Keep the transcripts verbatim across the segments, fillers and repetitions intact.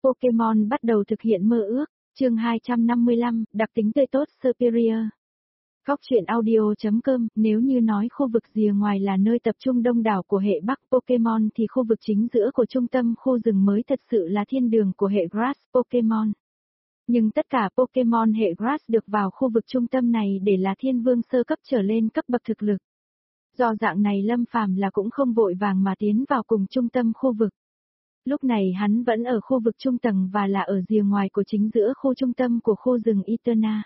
Pokemon bắt đầu thực hiện mơ ước, chương hai trăm năm mươi lăm, đặc tính tươi tốt Superior. Góc truyện audio chấm com, nếu như nói khu vực rìa ngoài là nơi tập trung đông đảo của hệ Bắc Pokemon thì khu vực chính giữa của trung tâm khu rừng mới thật sự là thiên đường của hệ Grass Pokemon. Nhưng tất cả Pokemon hệ Grass được vào khu vực trung tâm này để là thiên vương sơ cấp trở lên cấp bậc thực lực. Do dạng này Lâm Phàm là cũng không vội vàng mà tiến vào cùng trung tâm khu vực. Lúc này hắn vẫn ở khu vực trung tầng và là ở rìa ngoài của chính giữa khu trung tâm của khu rừng Eterna.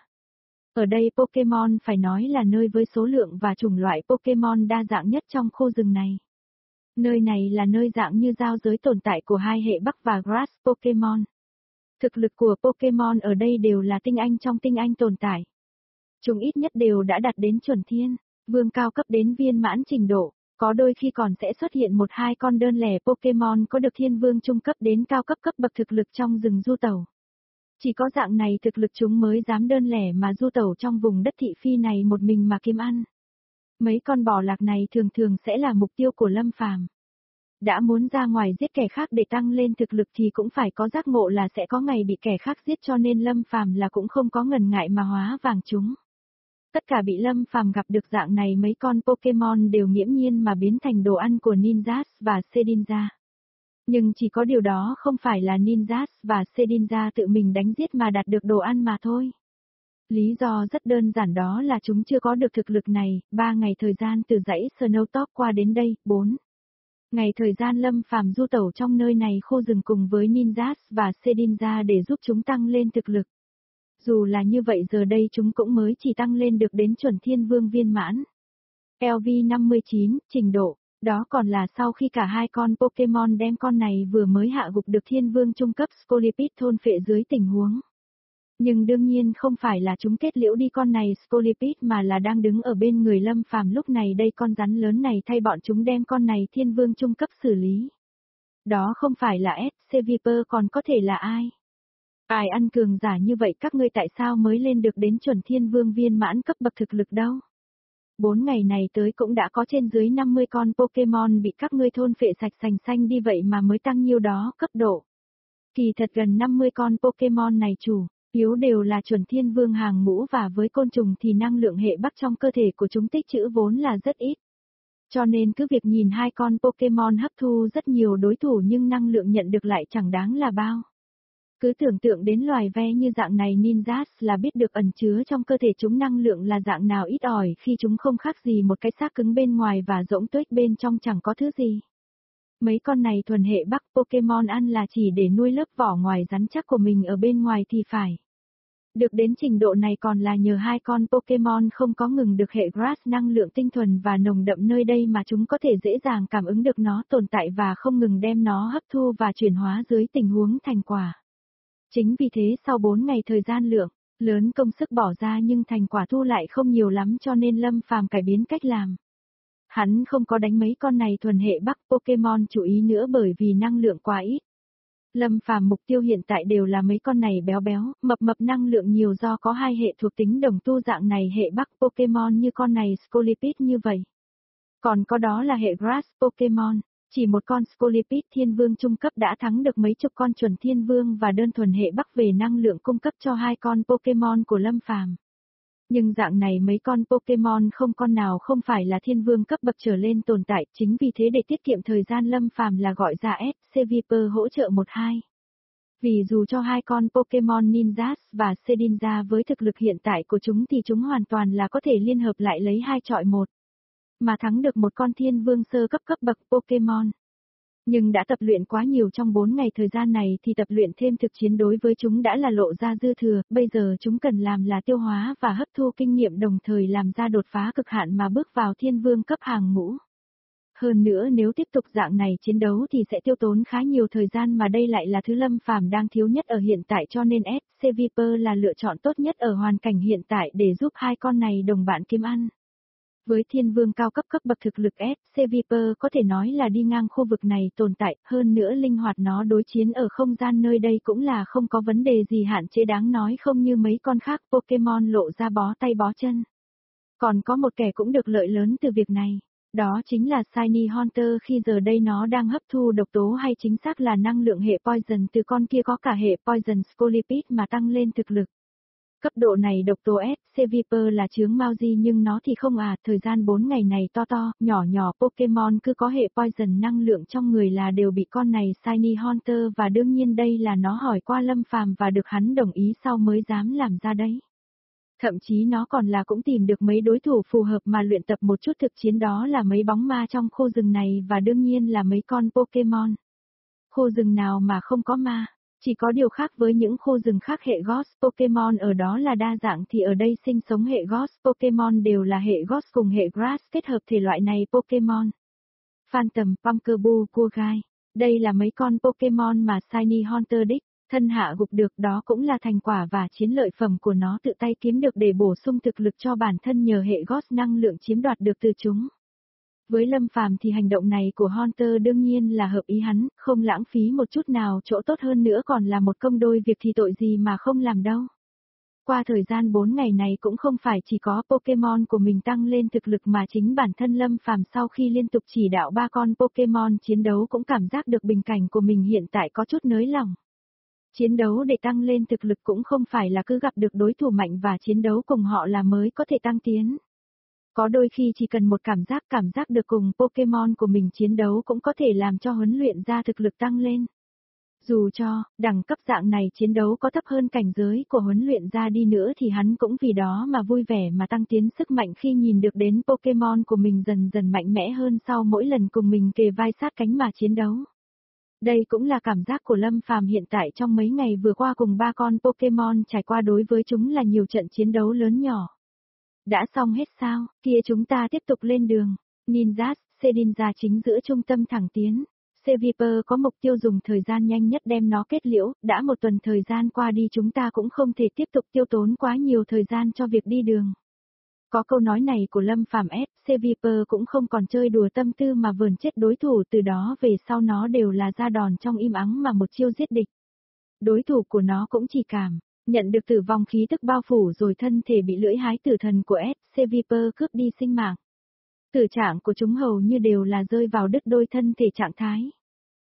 Ở đây Pokemon phải nói là nơi với số lượng và chủng loại Pokemon đa dạng nhất trong khu rừng này. Nơi này là nơi dạng như giao giới tồn tại của hai hệ Bắc và Grass Pokemon. Thực lực của Pokemon ở đây đều là tinh anh trong tinh anh tồn tại. Chúng ít nhất đều đã đạt đến chuẩn thiên, vương cao cấp đến viên mãn trình độ. Có đôi khi còn sẽ xuất hiện một hai con đơn lẻ Pokemon có được thiên vương trung cấp đến cao cấp cấp bậc thực lực trong rừng du tẩu. Chỉ có dạng này thực lực chúng mới dám đơn lẻ mà du tẩu trong vùng đất thị phi này một mình mà kiếm ăn. Mấy con bò lạc này thường thường sẽ là mục tiêu của Lâm Phàm. Đã muốn ra ngoài giết kẻ khác để tăng lên thực lực thì cũng phải có giác ngộ là sẽ có ngày bị kẻ khác giết, cho nên Lâm Phàm là cũng không có ngần ngại mà hóa vàng chúng. Tất cả bị Lâm Phàm gặp được dạng này mấy con Pokemon đều nghiễm nhiên mà biến thành đồ ăn của Ninjas và Shedinja. Nhưng chỉ có điều đó không phải là Ninjas và Shedinja tự mình đánh giết mà đạt được đồ ăn mà thôi. Lý do rất đơn giản, đó là chúng chưa có được thực lực này. Ba ngày thời gian từ dãy Snowtop qua đến đây, bốn ngày thời gian Lâm Phàm du tẩu trong nơi này khu rừng cùng với Ninjas và Shedinja để giúp chúng tăng lên thực lực. Dù là như vậy giờ đây chúng cũng mới chỉ tăng lên được đến chuẩn thiên vương viên mãn. L V năm mươi chín, trình độ, đó còn là sau khi cả hai con Pokemon đem con này vừa mới hạ gục được thiên vương trung cấp Scolipede thôn phệ dưới tình huống. Nhưng đương nhiên không phải là chúng kết liễu đi con này Scolipede mà là đang đứng ở bên người Lâm Phàm lúc này đây, con rắn lớn này thay bọn chúng đem con này thiên vương trung cấp xử lý. Đó không phải là S C Viper còn có thể là ai? Ai ăn cường giả như vậy các ngươi tại sao mới lên được đến chuẩn thiên vương viên mãn cấp bậc thực lực đâu? Bốn ngày này tới cũng đã có trên dưới năm mươi con Pokemon bị các ngươi thôn phệ sạch sành xanh đi, vậy mà mới tăng nhiêu đó cấp độ. Kỳ thật gần năm mươi con Pokemon này chủ yếu đều là chuẩn thiên vương hàng ngũ, và với côn trùng thì năng lượng hệ Bắc trong cơ thể của chúng tích trữ vốn là rất ít. Cho nên cứ việc nhìn hai con Pokemon hấp thu rất nhiều đối thủ nhưng năng lượng nhận được lại chẳng đáng là bao. Cứ tưởng tượng đến loài ve như dạng này Ninjas là biết được ẩn chứa trong cơ thể chúng năng lượng là dạng nào ít ỏi, khi chúng không khác gì một cái xác cứng bên ngoài và rỗng tuếch bên trong chẳng có thứ gì. Mấy con này thuần hệ Bắc Pokemon ăn là chỉ để nuôi lớp vỏ ngoài rắn chắc của mình ở bên ngoài thì phải. Được đến trình độ này còn là nhờ hai con Pokemon không có ngừng được hệ Grass năng lượng tinh thuần và nồng đậm nơi đây mà chúng có thể dễ dàng cảm ứng được nó tồn tại và không ngừng đem nó hấp thu và chuyển hóa dưới tình huống thành quả. Chính vì thế sau bốn ngày thời gian lượng lớn công sức bỏ ra nhưng thành quả thu lại không nhiều lắm, cho nên Lâm Phàm cải biến cách làm. Hắn không có đánh mấy con này thuần hệ Bắc Pokemon chủ ý nữa bởi vì năng lượng quá ít. Lâm Phàm mục tiêu hiện tại đều là mấy con này béo béo, mập mập năng lượng nhiều do có hai hệ thuộc tính đồng tu dạng này hệ Bắc Pokemon như con này Scolipede như vậy. Còn có đó là hệ Grass Pokemon. Chỉ một con Scolipede thiên vương trung cấp đã thắng được mấy chục con chuẩn thiên vương và đơn thuần hệ Bắc về năng lượng cung cấp cho hai con Pokemon của Lâm Phàm. Nhưng dạng này mấy con Pokemon không con nào không phải là thiên vương cấp bậc trở lên tồn tại, chính vì thế để tiết kiệm thời gian Lâm Phàm là gọi ra S C Viper hỗ trợ một hai. Vì dù cho hai con Pokemon Ninjas và Shedinja với thực lực hiện tại của chúng thì chúng hoàn toàn là có thể liên hợp lại lấy hai chọi một. Mà thắng được một con thiên vương sơ cấp cấp bậc Pokemon. Nhưng đã tập luyện quá nhiều trong bốn ngày thời gian này thì tập luyện thêm thực chiến đối với chúng đã là lộ ra dư thừa, bây giờ chúng cần làm là tiêu hóa và hấp thu kinh nghiệm đồng thời làm ra đột phá cực hạn mà bước vào thiên vương cấp hàng ngũ. Hơn nữa nếu tiếp tục dạng này chiến đấu thì sẽ tiêu tốn khá nhiều thời gian mà đây lại là thứ Lâm Phàm đang thiếu nhất ở hiện tại, cho nên S C Viper là lựa chọn tốt nhất ở hoàn cảnh hiện tại để giúp hai con này đồng bạn kiếm ăn. Với thiên vương cao cấp cấp bậc thực lực S C Viper có thể nói là đi ngang khu vực này tồn tại, hơn nữa linh hoạt nó đối chiến ở không gian nơi đây cũng là không có vấn đề gì hạn chế đáng nói, không như mấy con khác Pokemon lộ ra bó tay bó chân. Còn có một kẻ cũng được lợi lớn từ việc này, Đó chính là Shiny Haunter khi giờ đây nó đang hấp thu độc tố hay chính xác là năng lượng hệ Poison từ con kia có cả hệ Poison Scolipede mà tăng lên thực lực. Cấp độ này độc tố S, C Viper là chướng Mauzi nhưng nó thì không à, thời gian bốn ngày này to to, nhỏ nhỏ Pokemon cứ có hệ Poison năng lượng trong người là đều bị con này Shiny Haunter và đương nhiên đây là nó hỏi qua Lâm Phàm và được hắn đồng ý sau mới dám làm ra đấy. Thậm chí nó còn là cũng tìm được mấy đối thủ phù hợp mà luyện tập một chút thực chiến đó là mấy bóng ma trong khu rừng này và đương nhiên là mấy con Pokemon. Khu rừng nào mà không có ma, chỉ có điều khác với những khu rừng khác hệ Ghost Pokemon ở đó là đa dạng thì ở đây sinh sống hệ Ghost Pokemon đều là hệ Ghost cùng hệ Grass kết hợp thể loại này Pokemon. Phantom, Pumpkaboo, Kuogai, đây là mấy con Pokemon mà Shiny Haunter đích. Thân hạ gục được đó cũng là thành quả và chiến lợi phẩm của nó tự tay kiếm được để bổ sung thực lực cho bản thân nhờ hệ Ghost năng lượng chiếm đoạt được từ chúng. Với Lâm Phàm thì hành động này của Haunter đương nhiên là hợp ý hắn, không lãng phí một chút nào chỗ tốt hơn nữa còn là một công đôi việc thì tội gì mà không làm đâu. Qua thời gian bốn ngày này cũng không phải chỉ có Pokemon của mình tăng lên thực lực mà chính bản thân Lâm Phàm sau khi liên tục chỉ đạo ba con Pokemon chiến đấu cũng cảm giác được bình cảnh của mình hiện tại có chút nới lỏng. Chiến đấu để tăng lên thực lực cũng không phải là cứ gặp được đối thủ mạnh và chiến đấu cùng họ là mới có thể tăng tiến. Có đôi khi chỉ cần một cảm giác cảm giác được cùng Pokemon của mình chiến đấu cũng có thể làm cho huấn luyện ra thực lực tăng lên. Dù cho, đẳng cấp dạng này chiến đấu có thấp hơn cảnh giới của huấn luyện ra đi nữa thì hắn cũng vì đó mà vui vẻ mà tăng tiến sức mạnh khi nhìn được đến Pokemon của mình dần dần mạnh mẽ hơn sau mỗi lần cùng mình kề vai sát cánh mà chiến đấu. Đây cũng là cảm giác của Lâm Phàm hiện tại trong mấy ngày vừa qua cùng ba con Pokemon trải qua đối với chúng là nhiều trận chiến đấu lớn nhỏ. Đã xong hết sao, kia chúng ta tiếp tục lên đường. Ninjas, Shedinja chính giữa trung tâm thẳng tiến. C-Viper có mục tiêu dùng thời gian nhanh nhất đem nó kết liễu, đã một tuần thời gian qua đi chúng ta cũng không thể tiếp tục tiêu tốn quá nhiều thời gian cho việc đi đường. Có câu nói này của Lâm Phàm S, C-Viper cũng không còn chơi đùa tâm tư mà vờn chết đối thủ từ đó về sau nó đều là ra đòn trong im ắng mà một chiêu giết địch. Đối thủ của nó cũng chỉ cảm, nhận được tử vong khí tức bao phủ rồi thân thể bị lưỡi hái tử thần của S, C-Viper cướp đi sinh mạng. Tử trạng của chúng hầu như đều là rơi vào đứt đôi thân thể trạng thái.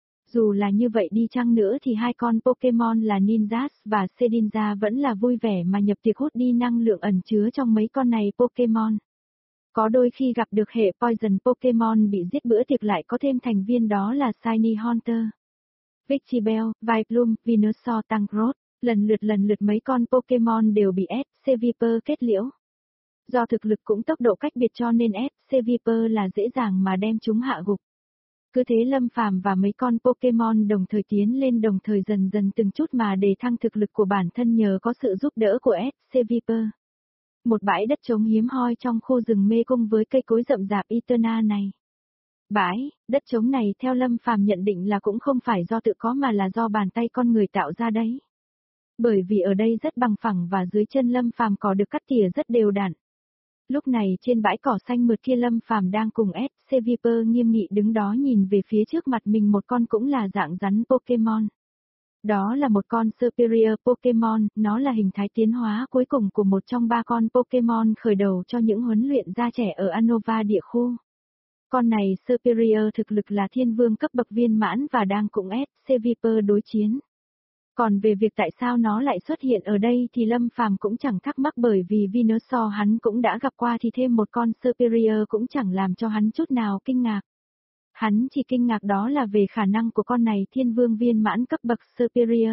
Dù là như vậy đi chăng nữa thì hai con Pokemon là Ninjas và Shedinja vẫn là vui vẻ mà nhập tiệc hút đi năng lượng ẩn chứa trong mấy con này Pokemon. Có đôi khi gặp được hệ Poison Pokemon bị giết bữa tiệc lại có thêm thành viên đó là Shiny Haunter, Victreebel, Vileplume, Venusaur, Tangrowth, lần lượt lần lượt mấy con Pokemon đều bị S, C-Viper kết liễu. Do thực lực cũng tốc độ cách biệt cho nên S, C-Viper là dễ dàng mà đem chúng hạ gục. Cứ thế Lâm Phàm và mấy con Pokemon đồng thời tiến lên đồng thời dần dần từng chút mà để thăng thực lực của bản thân nhờ có sự giúp đỡ của S, C-Viper. Một bãi đất trống hiếm hoi trong khu rừng mê cung với cây cối rậm rạp Eterna này. Bãi, đất trống này theo Lâm Phàm nhận định là cũng không phải do tự có mà là do bàn tay con người tạo ra đấy. Bởi vì ở đây rất bằng phẳng và dưới chân Lâm Phàm cỏ được cắt tỉa rất đều đặn. Lúc này trên bãi cỏ xanh mượt kia Lâm Phàm đang cùng S, C-Viper nghiêm nghị đứng đó nhìn về phía trước mặt mình một con cũng là dạng rắn Pokemon. Đó là một con Superior Pokemon, nó là hình thái tiến hóa cuối cùng của một trong ba con Pokemon khởi đầu cho những huấn luyện gia trẻ ở Unova địa khu. Con này Superior thực lực là thiên vương cấp bậc viên mãn và đang cùng S, C-Viper đối chiến. Còn về việc tại sao nó lại xuất hiện ở đây thì Lâm Phàm cũng chẳng thắc mắc bởi vì Venusaur hắn cũng đã gặp qua thì thêm một con Superior cũng chẳng làm cho hắn chút nào kinh ngạc. Hắn chỉ kinh ngạc đó là về khả năng của con này thiên vương viên mãn cấp bậc Superior.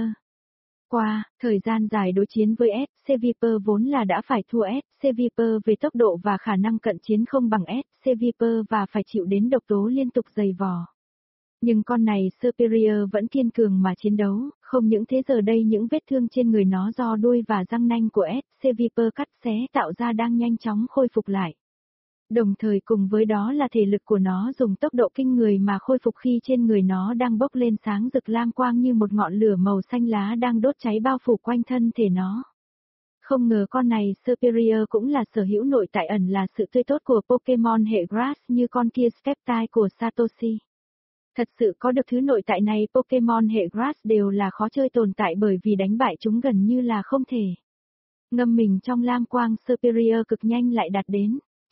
Qua, thời gian dài đối chiến với S, C-Viper vốn là đã phải thua S, C-Viper về tốc độ và khả năng cận chiến không bằng S, C-Viper và phải chịu đến độc tố liên tục dày vò. Nhưng con này Superior vẫn kiên cường mà chiến đấu, không những thế giờ đây những vết thương trên người nó do đuôi và răng nanh của S, C-Viper cắt xé tạo ra đang nhanh chóng khôi phục lại. Đồng thời cùng với đó là thể lực của nó dùng tốc độ kinh người mà khôi phục khi trên người nó đang bốc lên sáng rực lam quang như một ngọn lửa màu xanh lá đang đốt cháy bao phủ quanh thân thể nó. Không ngờ con này Superior cũng là sở hữu nội tại ẩn là sự tươi tốt của Pokemon hệ Grass như con kia Sceptile của Satoshi. Thật sự có được thứ nội tại này Pokemon hệ Grass đều là khó chơi tồn tại bởi vì đánh bại chúng gần như là không thể. Ngâm mình trong lam quang Superior cực nhanh lại đạt đến.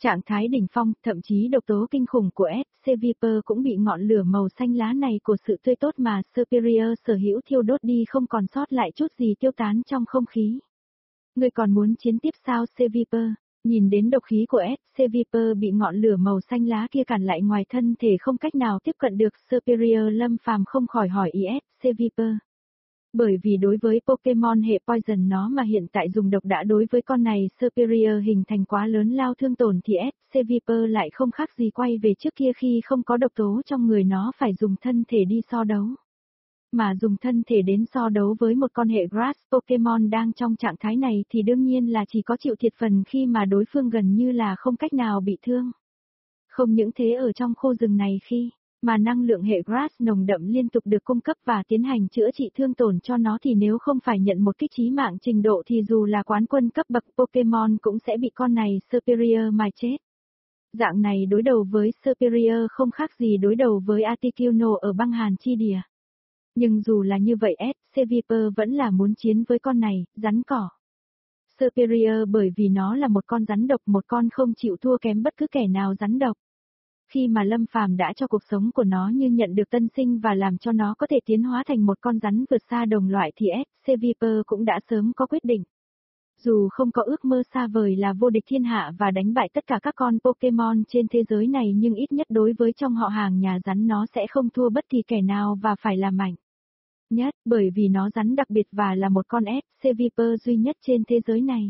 Trạng thái đỉnh phong, thậm chí độc tố kinh khủng của S C Viper cũng bị ngọn lửa màu xanh lá này của sự tươi tốt mà Superior sở hữu thiêu đốt đi không còn sót lại chút gì tiêu tán trong không khí. Ngươi còn muốn chiến tiếp sao C Viper? Nhìn đến độc khí của S C Viper bị ngọn lửa màu xanh lá kia cản lại ngoài thân thể không cách nào tiếp cận được, Superior Lâm Phàm không khỏi hỏi ý S C Viper. Bởi vì đối với Pokemon hệ Poison nó mà hiện tại dùng độc đã đối với con này Superior hình thành quá lớn lao thương tổn thì S C Viper lại không khác gì quay về trước kia khi không có độc tố trong người nó phải dùng thân thể đi so đấu. Mà dùng thân thể đến so đấu với một con hệ Grass Pokemon đang trong trạng thái này thì đương nhiên là chỉ có chịu thiệt phần khi mà đối phương gần như là không cách nào bị thương. Không những thế ở trong khu rừng này khi mà năng lượng hệ Grass nồng đậm liên tục được cung cấp và tiến hành chữa trị thương tổn cho nó thì nếu không phải nhận một kích chí mạng trình độ thì dù là quán quân cấp bậc Pokemon cũng sẽ bị con này Superior mài chết. Dạng này đối đầu với Superior không khác gì đối đầu với Articuno ở băng hàn chi địa. Nhưng dù là như vậy S C Viper vẫn là muốn chiến với con này, rắn cỏ. Superior bởi vì nó là một con rắn độc, một con không chịu thua kém bất cứ kẻ nào rắn độc. Khi mà Lâm Phàm đã cho cuộc sống của nó như nhận được tân sinh và làm cho nó có thể tiến hóa thành một con rắn vượt xa đồng loại thì S C Viper cũng đã sớm có quyết định. Dù không có ước mơ xa vời là vô địch thiên hạ và đánh bại tất cả các con Pokemon trên thế giới này nhưng ít nhất đối với trong họ hàng nhà rắn nó sẽ không thua bất kỳ kẻ nào và phải là mạnh nhất, bởi vì nó rắn đặc biệt và là một con S C Viper duy nhất trên thế giới này.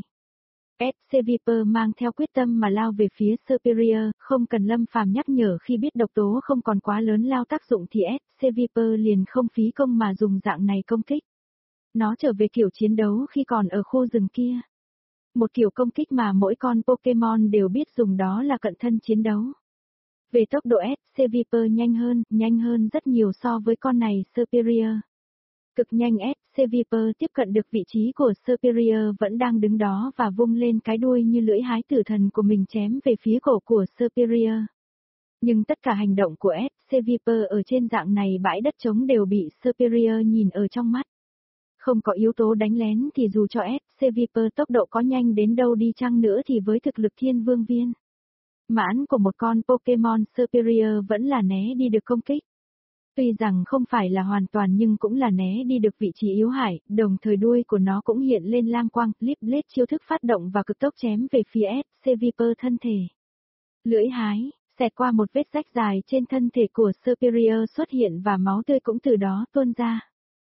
S C Viper mang theo quyết tâm mà lao về phía Superior, không cần Lâm Phàm nhắc nhở khi biết độc tố không còn quá lớn lao tác dụng thì S C Viper liền không phí công mà dùng dạng này công kích. Nó trở về kiểu chiến đấu khi còn ở khu rừng kia. Một kiểu công kích mà mỗi con Pokemon đều biết dùng đó là cận thân chiến đấu. Về tốc độ S C Viper nhanh hơn, nhanh hơn rất nhiều so với con này Superior. Cực nhanh S C Viper tiếp cận được vị trí của Superior vẫn đang đứng đó và vung lên cái đuôi như lưỡi hái tử thần của mình chém về phía cổ của Superior. Nhưng tất cả hành động của S C Viper ở trên dạng này bãi đất trống đều bị Superior nhìn ở trong mắt. Không có yếu tố đánh lén thì dù cho S C Viper tốc độ có nhanh đến đâu đi chăng nữa thì với thực lực thiên vương viên mãn của một con Pokemon Superior vẫn là né đi được công kích. Tuy rằng không phải là hoàn toàn nhưng cũng là né đi được vị trí yếu hại, đồng thời đuôi của nó cũng hiện lên lam quang, Leaf Blade chiêu thức phát động và cực tốc chém về phía S C Viper thân thể. Lưỡi hái, xẹt qua một vết rách dài trên thân thể của Superior xuất hiện và máu tươi cũng từ đó tuôn ra.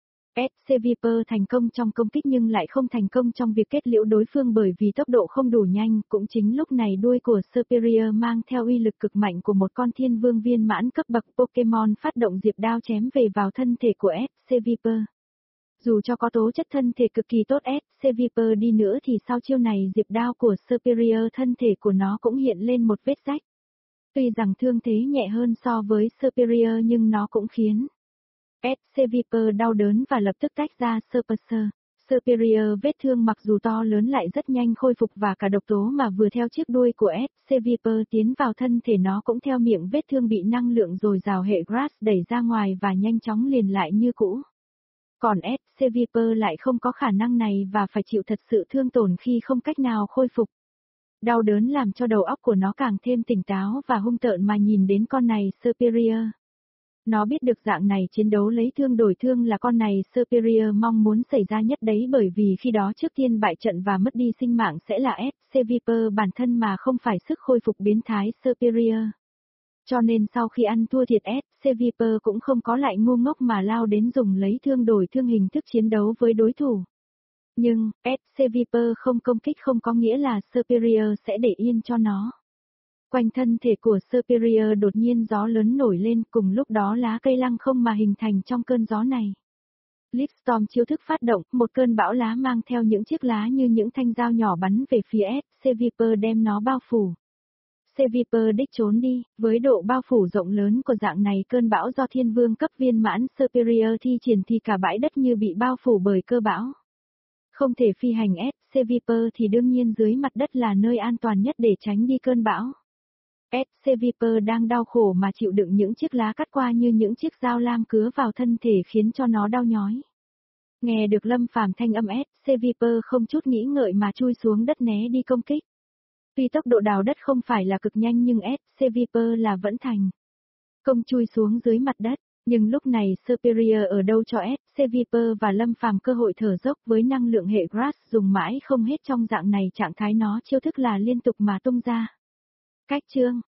S C Viper thành công trong công kích nhưng lại không thành công trong việc kết liễu đối phương bởi vì tốc độ không đủ nhanh, cũng chính lúc này đuôi của Superior mang theo uy lực cực mạnh của một con thiên vương viên mãn cấp bậc Pokemon phát động diệp đao chém về vào thân thể của S C Viper. Dù cho có tố chất thân thể cực kỳ tốt S C Viper đi nữa thì sau chiêu này diệp đao của Superior thân thể của nó cũng hiện lên một vết rách. Tuy rằng thương thế nhẹ hơn so với Superior nhưng nó cũng khiến S C Viper đau đớn và lập tức tách ra Supercell. Superior vết thương mặc dù to lớn lại rất nhanh khôi phục và cả độc tố mà vừa theo chiếc đuôi của S C Viper tiến vào thân thể nó cũng theo miệng vết thương bị năng lượng dồi dào hệ Grass đẩy ra ngoài và nhanh chóng liền lại như cũ. Còn S C Viper lại không có khả năng này và phải chịu thật sự thương tổn khi không cách nào khôi phục. Đau đớn làm cho đầu óc của nó càng thêm tỉnh táo và hung tợn mà nhìn đến con này Superior. Nó biết được dạng này chiến đấu lấy thương đổi thương là con này Superior mong muốn xảy ra nhất đấy bởi vì khi đó trước tiên bại trận và mất đi sinh mạng sẽ là S C Viper bản thân mà không phải sức khôi phục biến thái Superior. Cho nên sau khi ăn thua thiệt S C Viper cũng không có lại ngu ngốc mà lao đến dùng lấy thương đổi thương hình thức chiến đấu với đối thủ. Nhưng, S C Viper không công kích không có nghĩa là Superior sẽ để yên cho nó. Quanh thân thể của Superior đột nhiên gió lớn nổi lên cùng lúc đó lá cây lăng không mà hình thành trong cơn gió này. Leaf Storm chiêu thức phát động, một cơn bão lá mang theo những chiếc lá như những thanh dao nhỏ bắn về phía S C Viper đem nó bao phủ. C Viper đích trốn đi, với độ bao phủ rộng lớn của dạng này cơn bão do thiên vương cấp viên mãn Superior thi triển thì cả bãi đất như bị bao phủ bởi cơ bão. Không thể phi hành S C Viper thì đương nhiên dưới mặt đất là nơi an toàn nhất để tránh đi cơn bão. S C Viper đang đau khổ mà chịu đựng những chiếc lá cắt qua như những chiếc dao lam cứa vào thân thể khiến cho nó đau nhói. Nghe được Lâm Phàm thanh âm S C Viper không chút nghĩ ngợi mà chui xuống đất né đi công kích. Tuy tốc độ đào đất không phải là cực nhanh nhưng S C Viper là vẫn thành công chui xuống dưới mặt đất. Nhưng lúc này Superior ở đâu cho S C Viper và Lâm Phàm cơ hội thở dốc với năng lượng hệ Grass dùng mãi không hết trong dạng này trạng thái nó chiêu thức là liên tục mà tung ra. Cách chương